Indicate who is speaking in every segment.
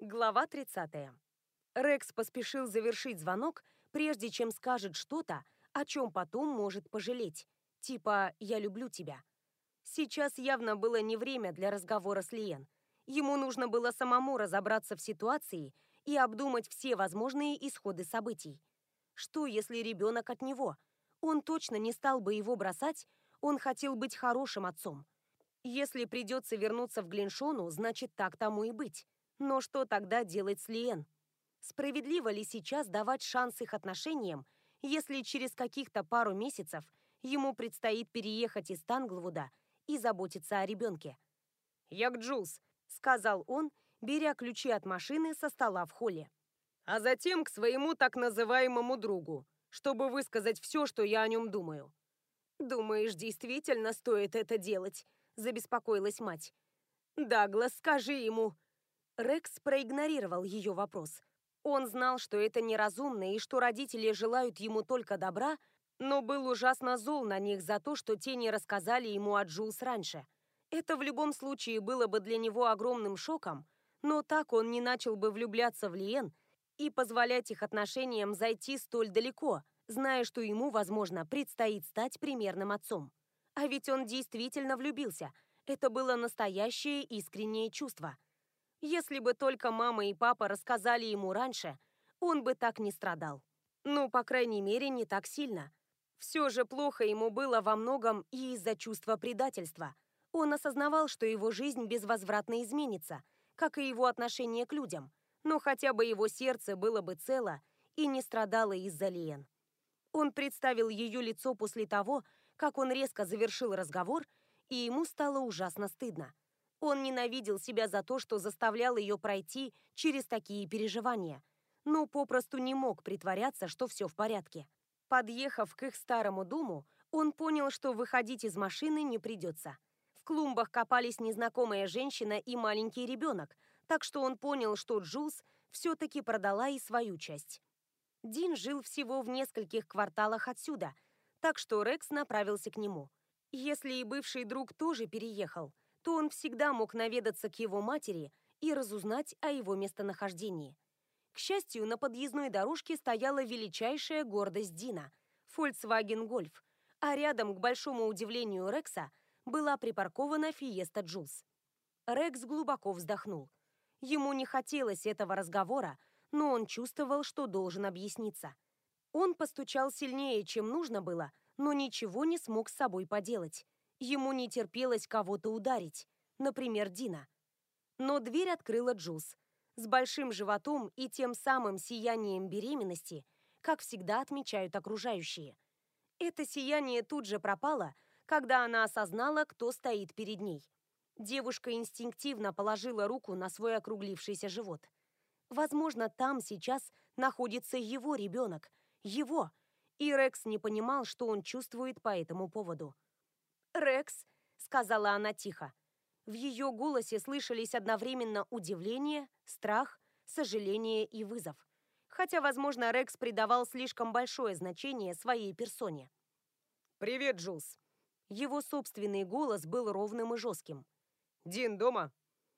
Speaker 1: Глава 30. Рекс поспешил завершить звонок, прежде чем скажет что-то, о чем потом может пожалеть. Типа «я люблю тебя». Сейчас явно было не время для разговора с Лиен. Ему нужно было самому разобраться в ситуации и обдумать все возможные исходы событий. Что, если ребенок от него? Он точно не стал бы его бросать, он хотел быть хорошим отцом. Если придется вернуться в Глиншону, значит, так тому и быть. Но что тогда делать с Лиен? Справедливо ли сейчас давать шанс их отношениям, если через каких-то пару месяцев ему предстоит переехать из Танглвуда и заботиться о ребенке? «Я к Джулс», — сказал он, беря ключи от машины со стола в холле. «А затем к своему так называемому другу, чтобы высказать все, что я о нем думаю». «Думаешь, действительно стоит это делать?» — забеспокоилась мать. «Даглас, скажи ему». Рекс проигнорировал ее вопрос. Он знал, что это неразумно и что родители желают ему только добра, но был ужасно зол на них за то, что те не рассказали ему о Джулс раньше. Это в любом случае было бы для него огромным шоком, но так он не начал бы влюбляться в Лиен и позволять их отношениям зайти столь далеко, зная, что ему, возможно, предстоит стать примерным отцом. А ведь он действительно влюбился. Это было настоящее искреннее чувство. Если бы только мама и папа рассказали ему раньше, он бы так не страдал. Ну, по крайней мере, не так сильно. Все же плохо ему было во многом и из-за чувства предательства. Он осознавал, что его жизнь безвозвратно изменится, как и его отношение к людям, но хотя бы его сердце было бы цело и не страдало из-за Лиен. Он представил ее лицо после того, как он резко завершил разговор, и ему стало ужасно стыдно. Он ненавидел себя за то, что заставлял ее пройти через такие переживания, но попросту не мог притворяться, что все в порядке. Подъехав к их старому дому, он понял, что выходить из машины не придется. В клумбах копались незнакомая женщина и маленький ребенок, так что он понял, что Джулс все-таки продала и свою часть. Дин жил всего в нескольких кварталах отсюда, так что Рекс направился к нему. Если и бывший друг тоже переехал, то он всегда мог наведаться к его матери и разузнать о его местонахождении. К счастью, на подъездной дорожке стояла величайшая гордость Дина – Volkswagen Golf, а рядом, к большому удивлению Рекса, была припаркована Fiesta Jules. Рекс глубоко вздохнул. Ему не хотелось этого разговора, но он чувствовал, что должен объясниться. Он постучал сильнее, чем нужно было, но ничего не смог с собой поделать. Ему не терпелось кого-то ударить, например, Дина. Но дверь открыла Джулс с большим животом и тем самым сиянием беременности, как всегда отмечают окружающие. Это сияние тут же пропало, когда она осознала, кто стоит перед ней. Девушка инстинктивно положила руку на свой округлившийся живот. Возможно, там сейчас находится его ребенок, его, и Рекс не понимал, что он чувствует по этому поводу. «Рекс», — сказала она тихо. В ее голосе слышались одновременно удивление, страх, сожаление и вызов. Хотя, возможно, Рекс придавал слишком большое значение своей персоне. «Привет, Джулс». Его собственный голос был ровным и жестким. «Дин дома?»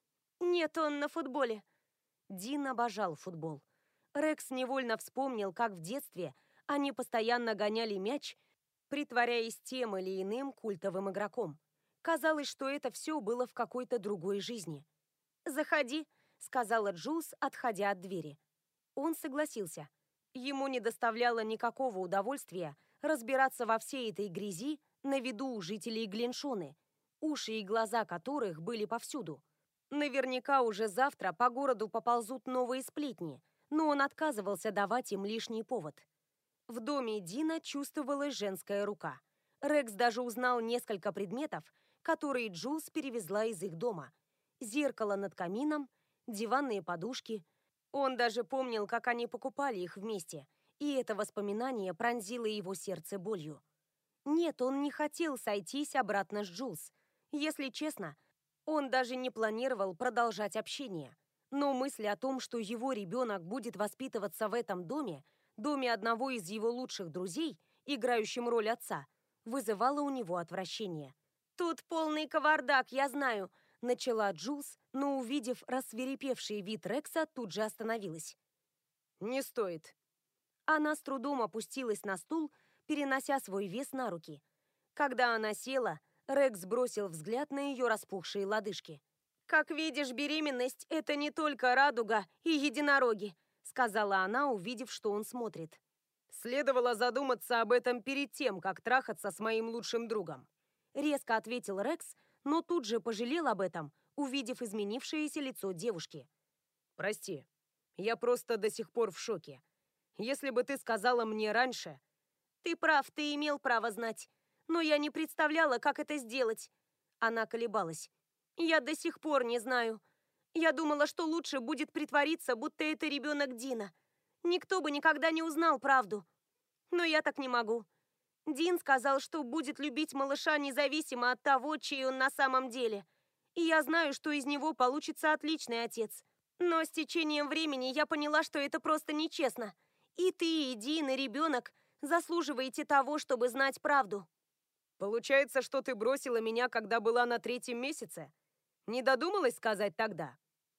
Speaker 1: «Нет, он на футболе». Дин обожал футбол. Рекс невольно вспомнил, как в детстве они постоянно гоняли мяч, притворяясь тем или иным культовым игроком. Казалось, что это все было в какой-то другой жизни. «Заходи», — сказала Джулс, отходя от двери. Он согласился. Ему не доставляло никакого удовольствия разбираться во всей этой грязи на виду у жителей Глиншоны, уши и глаза которых были повсюду. Наверняка уже завтра по городу поползут новые сплетни, но он отказывался давать им лишний повод. В доме Дина чувствовалась женская рука. Рекс даже узнал несколько предметов, которые Джулс перевезла из их дома. Зеркало над камином, диванные подушки. Он даже помнил, как они покупали их вместе, и это воспоминание пронзило его сердце болью. Нет, он не хотел сойтись обратно с Джулс. Если честно, он даже не планировал продолжать общение. Но мысль о том, что его ребенок будет воспитываться в этом доме, доме одного из его лучших друзей, играющим роль отца, вызывала у него отвращение. «Тут полный кавардак, я знаю, начала Джулс, но, увидев рассвирепевший вид Рекса, тут же остановилась. «Не стоит». Она с трудом опустилась на стул, перенося свой вес на руки. Когда она села, Рекс бросил взгляд на ее распухшие лодыжки. «Как видишь, беременность – это не только радуга и единороги», – сказала она, увидев, что он смотрит. «Следовало задуматься об этом перед тем, как трахаться с моим лучшим другом», – резко ответил Рекс, но тут же пожалел об этом, увидев изменившееся лицо девушки. «Прости, я просто до сих пор в шоке. Если бы ты сказала мне раньше...» «Ты прав, ты имел право знать. Но я не представляла, как это сделать». Она колебалась. «Я до сих пор не знаю. Я думала, что лучше будет притвориться, будто это ребенок Дина. Никто бы никогда не узнал правду. Но я так не могу. Дин сказал, что будет любить малыша независимо от того, чей он на самом деле. И я знаю, что из него получится отличный отец. Но с течением времени я поняла, что это просто нечестно. И ты, и Дин, и ребенок заслуживаете того, чтобы знать правду». «Получается, что ты бросила меня, когда была на 3-м месяце? Не додумалась сказать тогда?»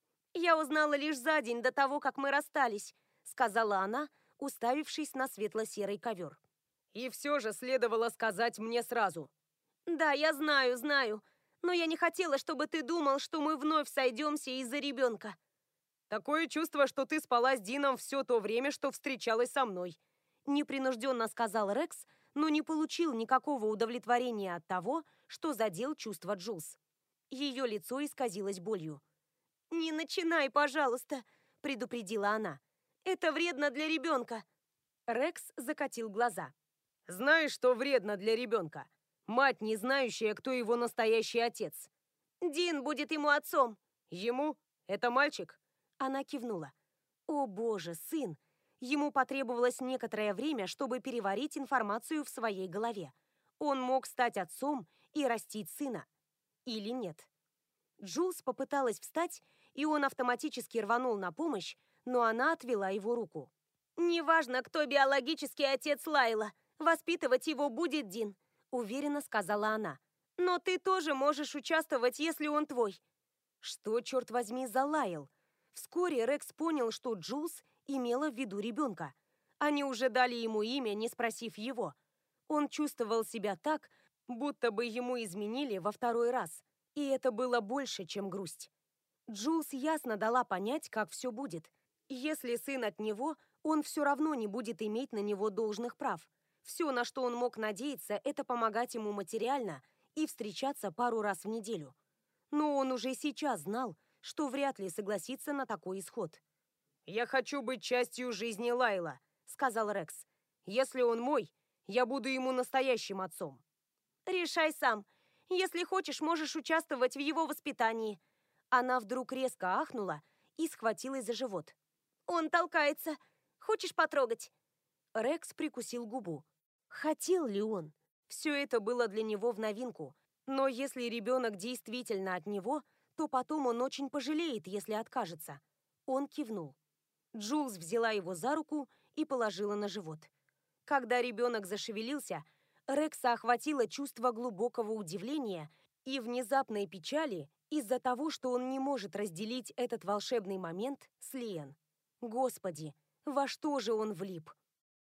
Speaker 1: «Я узнала лишь за день до того, как мы расстались», — сказала она, уставившись на светло-серый ковер. «И все же следовало сказать мне сразу». «Да, я знаю, знаю. Но я не хотела, чтобы ты думал, что мы вновь сойдемся из-за ребенка». «Такое чувство, что ты спала с Дином все то время, что встречалась со мной», — непринужденно сказал Рекс, но не получил никакого удовлетворения от того, что задел чувства Джулс. Ее лицо исказилось болью. «Не начинай, пожалуйста», — предупредила она. «Это вредно для ребенка». Рекс закатил глаза. «Знаешь, что вредно для ребенка? Мать, не знающая, кто его настоящий отец». «Дин будет ему отцом». «Ему? Это мальчик?» Она кивнула. «О боже, сын!» Ему потребовалось некоторое время, чтобы переварить информацию в своей голове. Он мог стать отцом и растить сына. Или нет? Джулс попыталась встать, и он автоматически рванул на помощь, но она отвела его руку. «Неважно, кто биологический отец Лайла, воспитывать его будет Дин», — уверенно сказала она. «Но ты тоже можешь участвовать, если он твой». Что, черт возьми, за Лайл? Вскоре Рекс понял, что Джулс имела в виду ребенка. Они уже дали ему имя, не спросив его. Он чувствовал себя так, будто бы ему изменили во второй раз. И это было больше, чем грусть. Джулс ясно дала понять, как все будет. Если сын от него, он все равно не будет иметь на него должных прав. Все, на что он мог надеяться, это помогать ему материально и встречаться пару раз в неделю. Но он уже сейчас знал, что вряд ли согласится на такой исход. «Я хочу быть частью жизни Лайла», — сказал Рекс. «Если он мой, я буду ему настоящим отцом». «Решай сам. Если хочешь, можешь участвовать в его воспитании». Она вдруг резко ахнула и схватилась за живот. «Он толкается. Хочешь потрогать?» Рекс прикусил губу. Хотел ли он? Все это было для него в новинку. Но если ребенок действительно от него, то потом он очень пожалеет, если откажется. Он кивнул. Джулс взяла его за руку и положила на живот. Когда ребенок зашевелился, Рекса охватило чувство глубокого удивления и внезапной печали из-за того, что он не может разделить этот волшебный момент с Лиэн. Господи, во что же он влип?